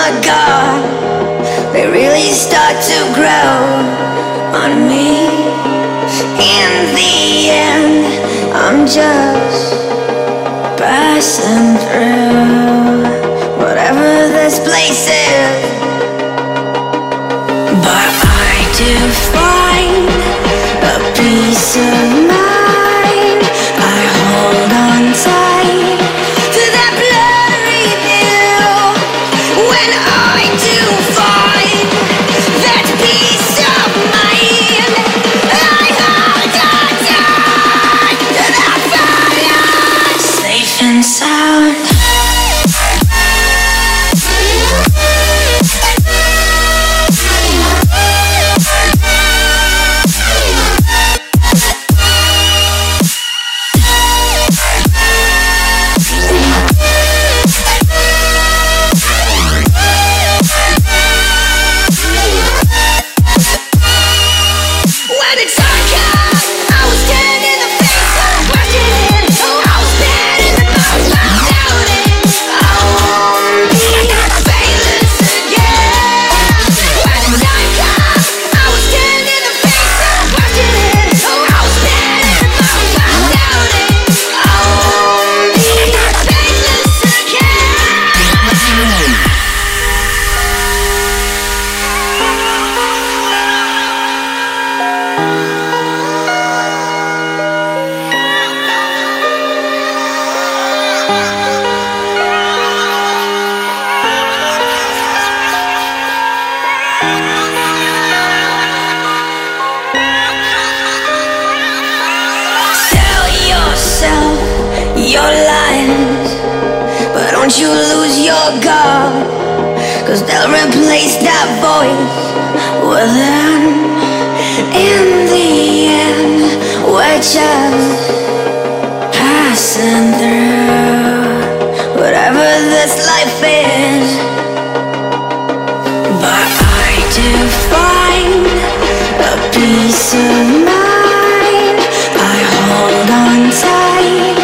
my God, they really start to grow on me. In the end, I'm just passing through whatever this place is. But I do find a peace of mind. I hold on tight to that blurry view. When I do find that peace of mind, I hold on tight to that fire, safe and sound. Your lies, but don't you lose your guard, 'cause they'll replace that voice within. In the end, we're just passing through whatever this life is. But I do find a peace of mind. I hold on tight